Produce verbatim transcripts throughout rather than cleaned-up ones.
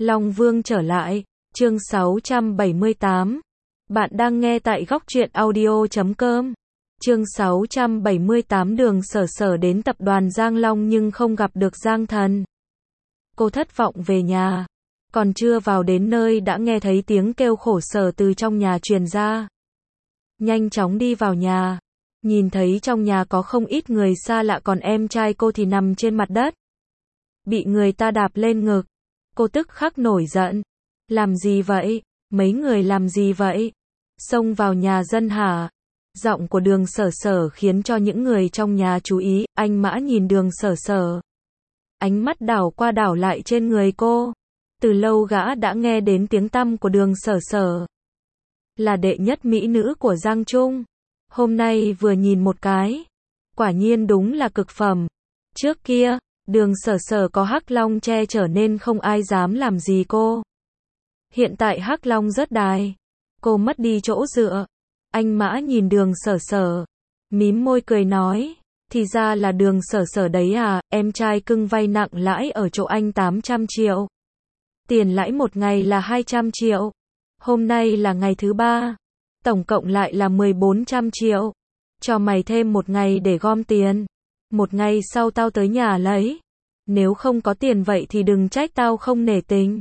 Long Vương trở lại, chương sáu trăm bảy mươi tám. Bạn đang nghe tại góc truyện audio chấm com. Chương sáu trăm bảy mươi tám Đường Sở Sở đến tập đoàn Giang Long nhưng không gặp được Giang Thần. Cô thất vọng về nhà. Còn chưa vào đến nơi đã nghe thấy tiếng kêu khổ sở từ trong nhà truyền ra. Nhanh chóng đi vào nhà. Nhìn thấy trong nhà có không ít người xa lạ, còn em trai cô thì nằm trên mặt đất. Bị người ta đạp lên ngực. Cô tức khắc nổi giận. Làm gì vậy? Mấy người làm gì vậy? Xông vào nhà dân hả? Giọng của Đường Sở Sở khiến cho những người trong nhà chú ý. Anh Mã nhìn Đường Sở Sở. Ánh mắt đảo qua đảo lại trên người cô. Từ lâu gã đã nghe đến tiếng tăm của Đường Sở Sở. Là đệ nhất mỹ nữ của Giang Trung. Hôm nay vừa nhìn một cái. Quả nhiên đúng là cực phẩm. Trước kia, Đường Sở Sở có Hắc Long che chở nên không ai dám làm gì cô. Hiện tại Hắc Long rất đài. Cô mất đi chỗ dựa. Anh Mã nhìn Đường Sở Sở. Mím môi cười nói. Thì ra là Đường Sở Sở đấy à, em trai cưng vay nặng lãi ở chỗ anh tám trăm triệu. Tiền lãi một ngày là hai trăm triệu. Hôm nay là ngày thứ ba. Tổng cộng lại là mười bốn trăm triệu. Cho mày thêm một ngày để gom tiền. Một ngày sau tao tới nhà lấy. Nếu không có tiền vậy thì đừng trách tao không nể tình.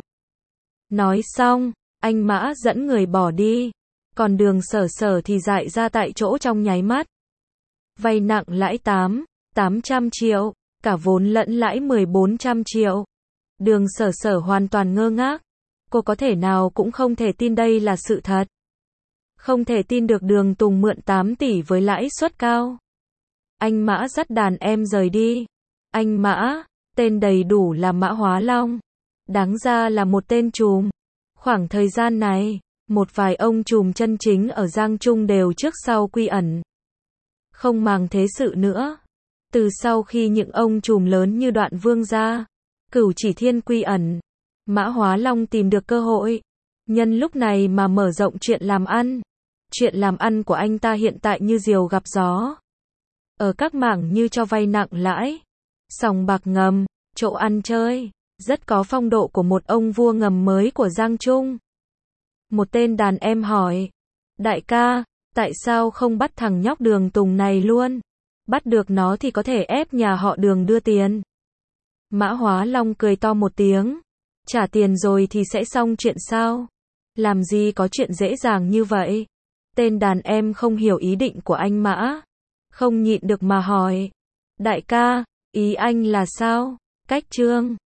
Nói xong, anh Mã dẫn người bỏ đi. Còn Đường Sở Sở thì dại ra tại chỗ trong nháy mắt. Vay nặng lãi tám, tám trăm triệu. Cả vốn lẫn lãi mười bốn trăm triệu. Đường Sở Sở hoàn toàn ngơ ngác. Cô có thể nào cũng không thể tin đây là sự thật. Không thể tin được Đường Tùng mượn tám tỷ với lãi suất cao. Anh Mã dắt đàn em rời đi. Anh Mã, tên đầy đủ là Mã Hóa Long. Đáng ra là một tên trùm. Khoảng thời gian này, một vài ông trùm chân chính ở Giang Trung đều trước sau quy ẩn. Không màng thế sự nữa. Từ sau khi những ông trùm lớn như Đoạn Vương gia, Cửu Chỉ Thiên quy ẩn, Mã Hóa Long tìm được cơ hội. Nhân lúc này mà mở rộng chuyện làm ăn. Chuyện làm ăn của anh ta hiện tại như diều gặp gió. Ở các mảng như cho vay nặng lãi, sòng bạc ngầm, chỗ ăn chơi, rất có phong độ của một ông vua ngầm mới của Giang Trung. Một tên đàn em hỏi, đại ca, tại sao không bắt thằng nhóc Đường Tùng này luôn? Bắt được nó thì có thể ép nhà họ Đường đưa tiền. Mã Hóa Long cười to một tiếng, trả tiền rồi thì sẽ xong chuyện sao? Làm gì có chuyện dễ dàng như vậy? Tên đàn em không hiểu ý định của anh Mã. Không nhịn được mà hỏi. Đại ca, ý anh là sao? Cách trương.